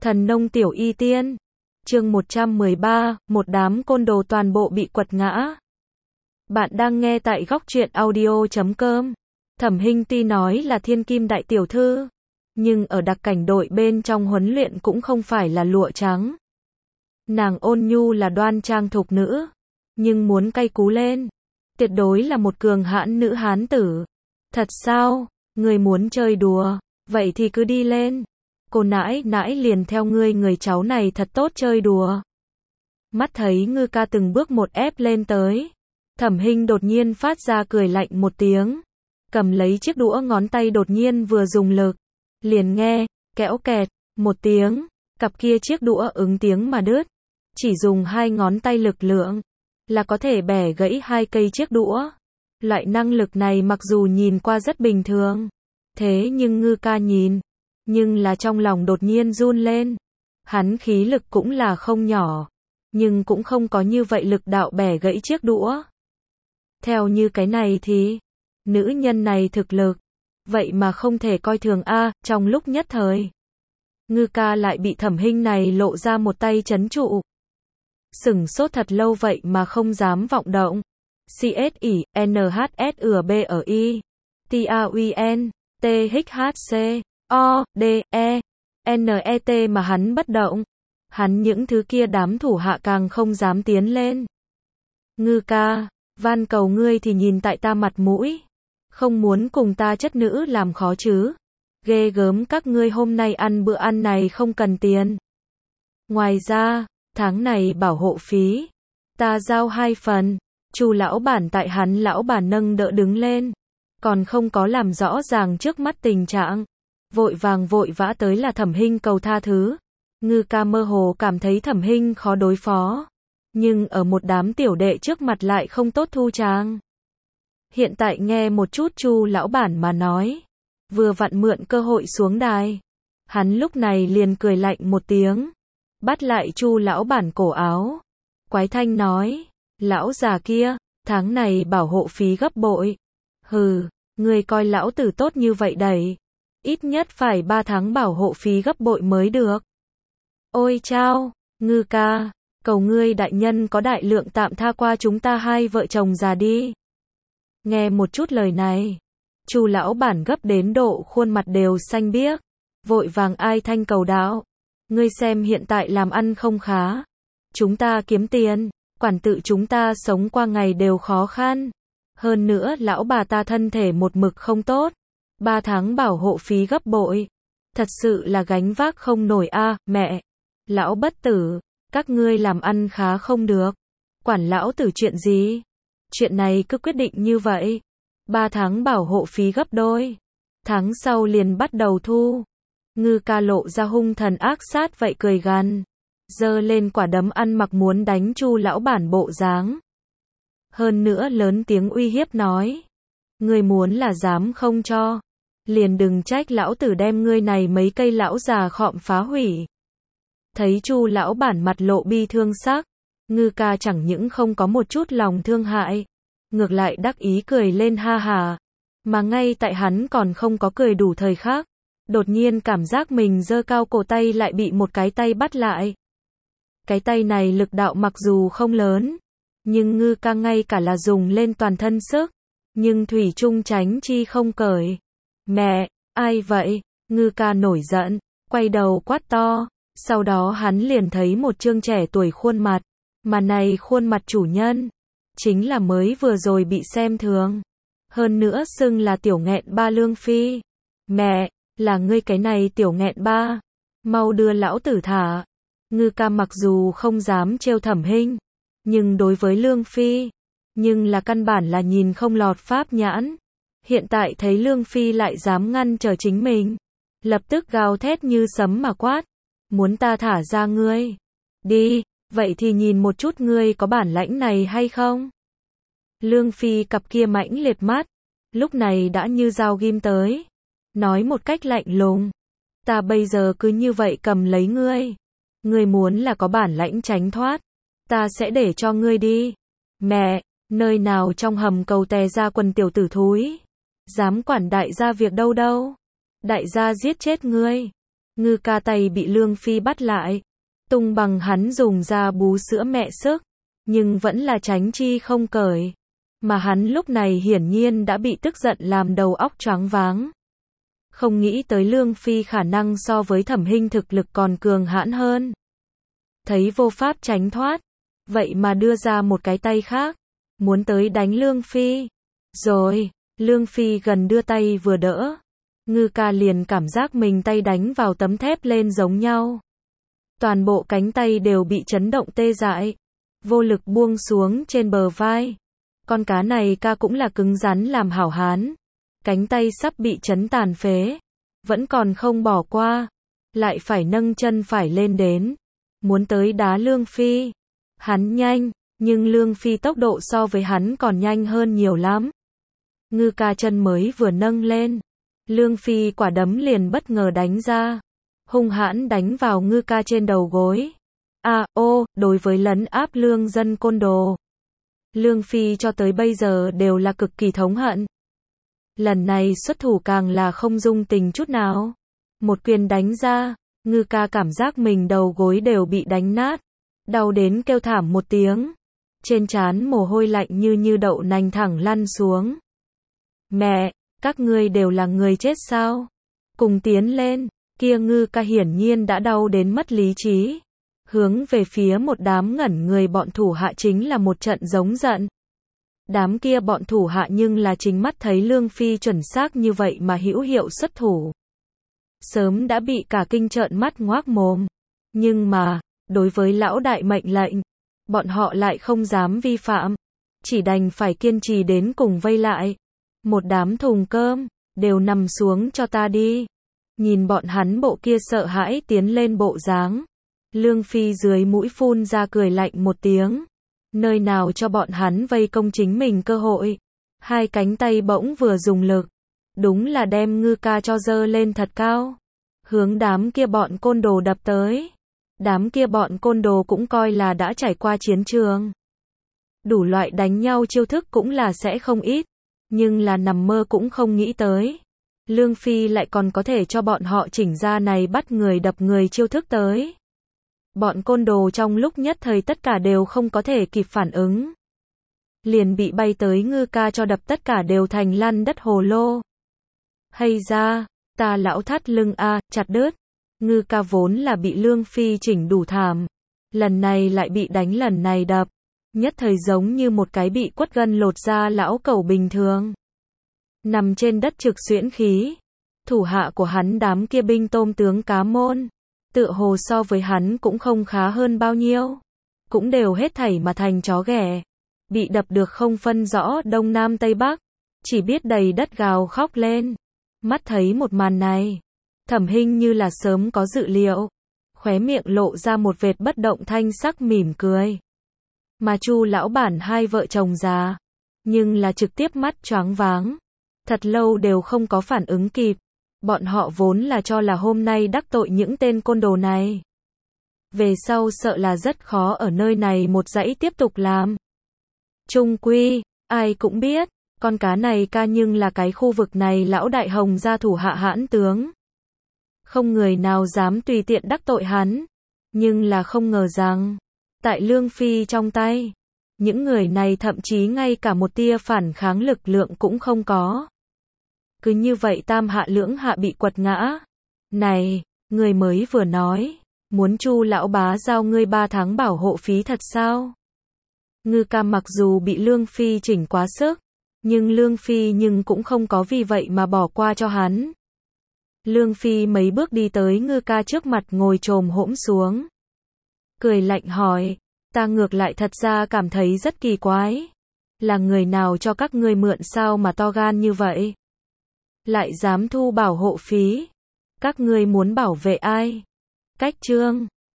Thần nông tiểu y tiên. Chương 113, một đám côn đồ toàn bộ bị quật ngã. Bạn đang nghe tại góc truyện audio.com. Thẩm Hinh tuy nói là thiên kim đại tiểu thư, nhưng ở đặc cảnh đội bên trong huấn luyện cũng không phải là lụa trắng. Nàng ôn nhu là đoan trang thục nữ, nhưng muốn cay cú lên, tuyệt đối là một cường hãn nữ hán tử. Thật sao? Người muốn chơi đùa, vậy thì cứ đi lên. Cô nãi nãi liền theo ngươi, người cháu này thật tốt chơi đùa. Mắt thấy Ngư Ca từng bước một ép lên tới, Thẩm Hinh đột nhiên phát ra cười lạnh một tiếng, cầm lấy chiếc đũa, ngón tay đột nhiên vừa dùng lực, liền nghe kẽo kẹt một tiếng, cặp kia chiếc đũa ứng tiếng mà đứt. Chỉ dùng hai ngón tay lực lượng là có thể bẻ gãy hai cây chiếc đũa. Loại năng lực này mặc dù nhìn qua rất bình thường, thế nhưng Ngư Ca nhìn, nhưng là trong lòng đột nhiên run lên. Hắn khí lực cũng là không nhỏ, nhưng cũng không có như vậy lực đạo bẻ gãy chiếc đũa. Theo như cái này thì, nữ nhân này thực lực, vậy mà không thể coi thường a. Trong lúc nhất thời, Ngư Ca lại bị Thẩm Hinh này lộ ra một tay trấn trụ. Sửng sốt thật lâu vậy mà không dám vọng động. CSI, NHSUBI, TAUN, THC, O, D, E, NET mà hắn bất động. Hắn những thứ kia đám thủ hạ càng không dám tiến lên. Ngư Ca, van cầu ngươi thì nhìn tại ta mặt mũi, không muốn cùng ta chất nữ làm khó chứ. Ghê gớm, các ngươi hôm nay ăn bữa ăn này không cần tiền. Ngoài ra, tháng này bảo hộ phí, ta giao 2 phần. Chu lão bản tại hắn lão bản nâng đỡ đứng lên, còn không có làm rõ ràng trước mắt tình trạng, vội vàng vội vã tới là Thẩm Hinh cầu tha thứ. Ngư Ca mơ hồ cảm thấy Thẩm Hinh khó đối phó, nhưng ở một đám tiểu đệ trước mặt lại không tốt thu tràng. Hiện tại nghe một chút Chu lão bản mà nói, vừa vặn mượn cơ hội xuống đài. Hắn lúc này liền cười lạnh một tiếng, bắt lại Chu lão bản cổ áo, quái thanh nói: lão già kia, tháng này bảo hộ phí gấp bội. Hừ, ngươi coi lão tử tốt như vậy đẩy, ít nhất phải 3 tháng bảo hộ phí gấp bội mới được. Ôi chao, Ngư Ca, cầu ngươi đại nhân có đại lượng tạm tha qua chúng ta hai vợ chồng già đi. Nghe một chút lời này, Chu lão bản gấp đến độ khuôn mặt đều xanh biếc, vội vàng ai thanh cầu đạo: ngươi xem hiện tại làm ăn không khá, chúng ta kiếm tiền, quản tự chúng ta sống qua ngày đều khó khăn. Hơn nữa lão bà ta thân thể một mực không tốt, 3 tháng bảo hộ phí gấp bội, thật sự là gánh vác không nổi a. Mẹ, lão bất tử, các ngươi làm ăn khá không được, quản lão tử chuyện gì? Chuyện này cứ quyết định như vậy, 3 tháng bảo hộ phí gấp đôi, tháng sau liền bắt đầu thu. Ngư Ca lộ ra hung thần ác sát vậy cười gằn, giơ lên quả đấm ăn mặc muốn đánh Chu lão bản bộ dáng. Hơn nữa lớn tiếng uy hiếp nói: ngươi muốn là dám không cho, liền đừng trách lão tử đem ngươi này mấy cây lão già khọm phá hủy. Thấy Chu lão bản mặt lộ bi thương sắc, Ngư Ca chẳng những không có một chút lòng thương hại, ngược lại đắc ý cười lên ha hà. Mà ngay tại hắn còn không có cười đủ thời khắc, đột nhiên cảm giác mình giơ cao cổ tay lại bị một cái tay bắt lại. Cái tay này lực đạo mặc dù không lớn, nhưng Ngư Ca ngay cả là dùng lên toàn thân sức, nhưng thủy chung tránh chi không cởi. Mẹ, ai vậy? Ngư Ca nổi giận, quay đầu quát to. Sau đó hắn liền thấy một trương trẻ tuổi khuôn mặt, mà này khuôn mặt chủ nhân, chính là mới vừa rồi bị xem thường, hơn nữa xưng là tiểu nghẹn ba Lương Phi. Mẹ, là ngươi cái này tiểu nghẹn ba, mau đưa lão tử thả. Ngư Ca mặc dù không dám trêu Thẩm Hinh, nhưng đối với Lương Phi, nhưng là căn bản là nhìn không lọt pháp nhãn. Hiện tại thấy Lương Phi lại dám ngăn trở chính mình, lập tức gào thét như sấm mà quát: muốn ta thả ra ngươi? Đi, vậy thì nhìn một chút ngươi có bản lãnh này hay không? Lương Phi cặp kia mãnh liệt mắt, lúc này đã như dao ghim tới, nói một cách lạnh lùng: ta bây giờ cứ như vậy cầm lấy ngươi. Ngươi muốn là có bản lãnh tránh thoát, ta sẽ để cho ngươi đi. Mẹ, nơi nào trong hầm cầu tè ra quần tiểu tử thúi, dám quản đại gia việc đâu đâu. Đại gia giết chết ngươi. Ngư ca tay bị Lương Phi bắt lại. Tung bằng hắn dùng ra bú sữa mẹ sức, nhưng vẫn là tránh chi không cởi. Mà hắn lúc này hiển nhiên đã bị tức giận làm đầu óc choáng váng. Không nghĩ tới Lương Phi khả năng so với Thẩm Hinh thực lực còn cường hãn hơn. Thấy vô pháp tránh thoát, vậy mà đưa ra một cái tay khác, muốn tới đánh Lương Phi. Rồi, Lương Phi gần đưa tay vừa đỡ, Ngư ca liền cảm giác mình tay đánh vào tấm thép lên giống nhau. Toàn bộ cánh tay đều bị chấn động tê dại, vô lực buông xuống trên bờ vai. Con cá này ca cũng là cứng rắn làm hảo hán. Cánh tay sắp bị chấn tàn phế, vẫn còn không bỏ qua, lại phải nâng chân phải lên đến, muốn tới đá Lương Phi. Hắn nhanh, nhưng Lương Phi tốc độ so với hắn còn nhanh hơn nhiều lắm. Ngư ca chân mới vừa nâng lên, Lương Phi quả đấm liền bất ngờ đánh ra, hung hãn đánh vào Ngư ca trên đầu gối. Đối với lấn áp lương dân côn đồ, Lương Phi cho tới bây giờ đều là cực kỳ thống hận. Lần này xuất thủ càng là không dung tình chút nào. Một quyền đánh ra, Ngư ca cảm giác mình đầu gối đều bị đánh nát, đau đến kêu thảm một tiếng. Trên trán mồ hôi lạnh như đậu nành thẳng lăn xuống. Mẹ, các ngươi đều là người chết sao? Cùng tiến lên, kia Ngư ca hiển nhiên đã đau đến mất lý trí. Hướng về phía một đám ngẩn người bọn thủ hạ chính là một trận giống giận. Đám kia bọn thủ hạ nhưng là chính mắt thấy Lương Phi chuẩn xác như vậy mà hữu hiệu xuất thủ. Sớm đã bị cả kinh trợn mắt ngoác mồm. Nhưng mà, đối với lão đại mệnh lệnh, bọn họ lại không dám vi phạm. Chỉ đành phải kiên trì đến cùng vây lại. Một đám thùng cơm, đều nằm xuống cho ta đi. Nhìn bọn hắn bộ kia sợ hãi tiến lên bộ dáng. Lương Phi dưới mũi phun ra cười lạnh một tiếng. Nơi nào cho bọn hắn vây công chính mình cơ hội. Hai cánh tay bỗng vừa dùng lực. Đúng là đem Ngư ca cho dơ lên thật cao. Hướng đám kia bọn côn đồ đập tới. Đám kia bọn côn đồ cũng coi là đã trải qua chiến trường. Đủ loại đánh nhau chiêu thức cũng là sẽ không ít. Nhưng là nằm mơ cũng không nghĩ tới. Lương Phi lại còn có thể cho bọn họ chỉnh ra này bắt người đập người chiêu thức tới. Bọn côn đồ trong lúc nhất thời tất cả đều không có thể kịp phản ứng. Liền bị bay tới Ngư ca cho đập tất cả đều thành lăn đất hồ lô. Hay ra, ta lão thắt lưng chặt đứt. Ngư ca vốn là bị Lương Phi chỉnh đủ thảm. Lần này lại bị đánh lần này đập. Nhất thời giống như một cái bị quất gân lột ra lão cẩu bình thường. Nằm trên đất trực xuyễn khí. Thủ hạ của hắn đám kia binh tôm tướng cá môn. Tựa hồ so với hắn cũng không khá hơn bao nhiêu. Cũng đều hết thảy mà thành chó ghẻ. Bị đập được không phân rõ đông nam tây bắc. Chỉ biết đầy đất gào khóc lên. Mắt thấy một màn này. Thẩm Hinh như là sớm có dự liệu. Khóe miệng lộ ra một vệt bất động thanh sắc mỉm cười. Mà Chu lão bản hai vợ chồng già. Nhưng là trực tiếp mắt choáng váng. Thật lâu đều không có phản ứng kịp. Bọn họ vốn là cho là hôm nay đắc tội những tên côn đồ này. Về sau sợ là rất khó ở nơi này một dãy tiếp tục làm. Trung quy, ai cũng biết, con cá này ca nhưng là cái khu vực này lão đại hồng gia thủ hạ hãn tướng. Không người nào dám tùy tiện đắc tội hắn. Nhưng là không ngờ rằng, tại Lương Phi trong tay, những người này thậm chí ngay cả một tia phản kháng lực lượng cũng không có. Cứ như vậy tam hạ lưỡng hạ bị quật ngã. Này, người mới vừa nói, muốn Chu lão bá giao ngươi 3 tháng bảo hộ phí thật sao? Ngư ca mặc dù bị Lương Phi chỉnh quá sức, nhưng Lương Phi cũng không có vì vậy mà bỏ qua cho hắn. Lương Phi mấy bước đi tới Ngư ca trước mặt ngồi chồm hỗn xuống. Cười lạnh hỏi, ta ngược lại thật ra cảm thấy rất kỳ quái. Là người nào cho các ngươi mượn sao mà to gan như vậy? Lại dám thu bảo hộ phí. Các ngươi muốn bảo vệ ai? Cách chương